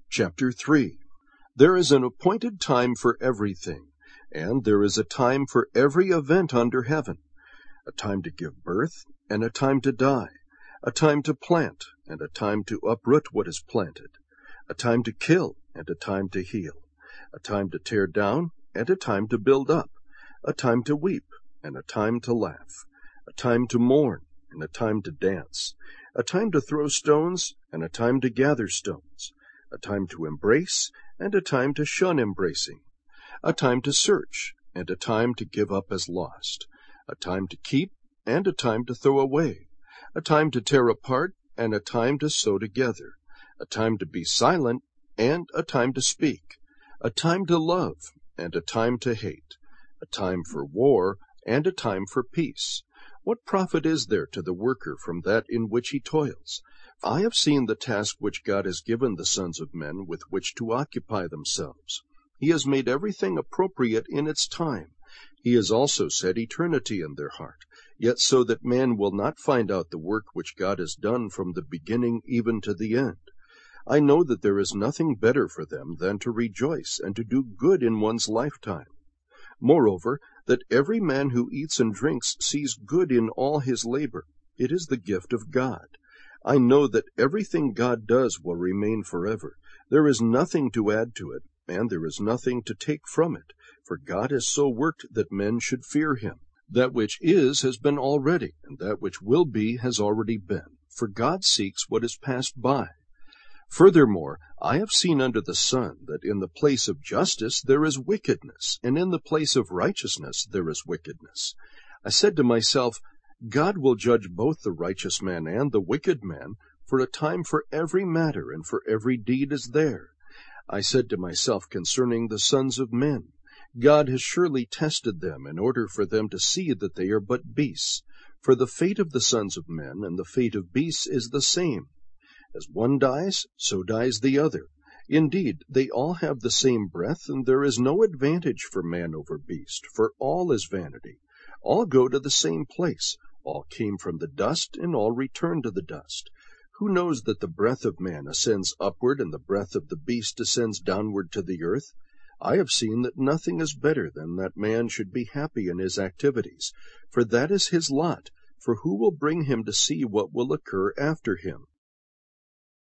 Chapter 3. There is an appointed time for everything, and there is a time for every event under heaven, a time to give birth and a time to die, a time to plant and a time to uproot what is planted, a time to kill and a time to heal, a time to tear down and a time to build up, a time to weep and a time to laugh, a time to mourn and a time to dance, a time to throw stones and a time to gather stones, a time to embrace and a time to shun embracing, a time to search and a time to give up as lost, a time to keep and a time to throw away, a time to tear apart and a time to sew together, a time to be silent and a time to speak, a time to love and a time to hate, a time for war and a time for peace. What profit is there to the worker from that in which he toils? I have seen the task which God has given the sons of men with which to occupy themselves. He has made everything appropriate in its time. He has also set eternity in their heart, yet so that man will not find out the work which God has done from the beginning even to the end. I know that there is nothing better for them than to rejoice and to do good in one's lifetime. Moreover, that every man who eats and drinks sees good in all his labor. It is the gift of God. I know that everything God does will remain forever. There is nothing to add to it, and there is nothing to take from it, for God has so worked that men should fear him. That which is has been already, and that which will be has already been, for God seeks what is passed by. Furthermore, I have seen under the sun that in the place of justice there is wickedness, and in the place of righteousness there is wickedness. I said to myself, God will judge both the righteous man and the wicked man, for a time for every matter and for every deed is there. I said to myself concerning the sons of men, God has surely tested them in order for them to see that they are but beasts. For the fate of the sons of men and the fate of beasts is the same. As one dies, so dies the other. Indeed, they all have the same breath, and there is no advantage for man over beast, for all is vanity. All go to the same place. All came from the dust, and all return to the dust. Who knows that the breath of man ascends upward, and the breath of the beast descends downward to the earth? I have seen that nothing is better than that man should be happy in his activities, for that is his lot, for who will bring him to see what will occur after him?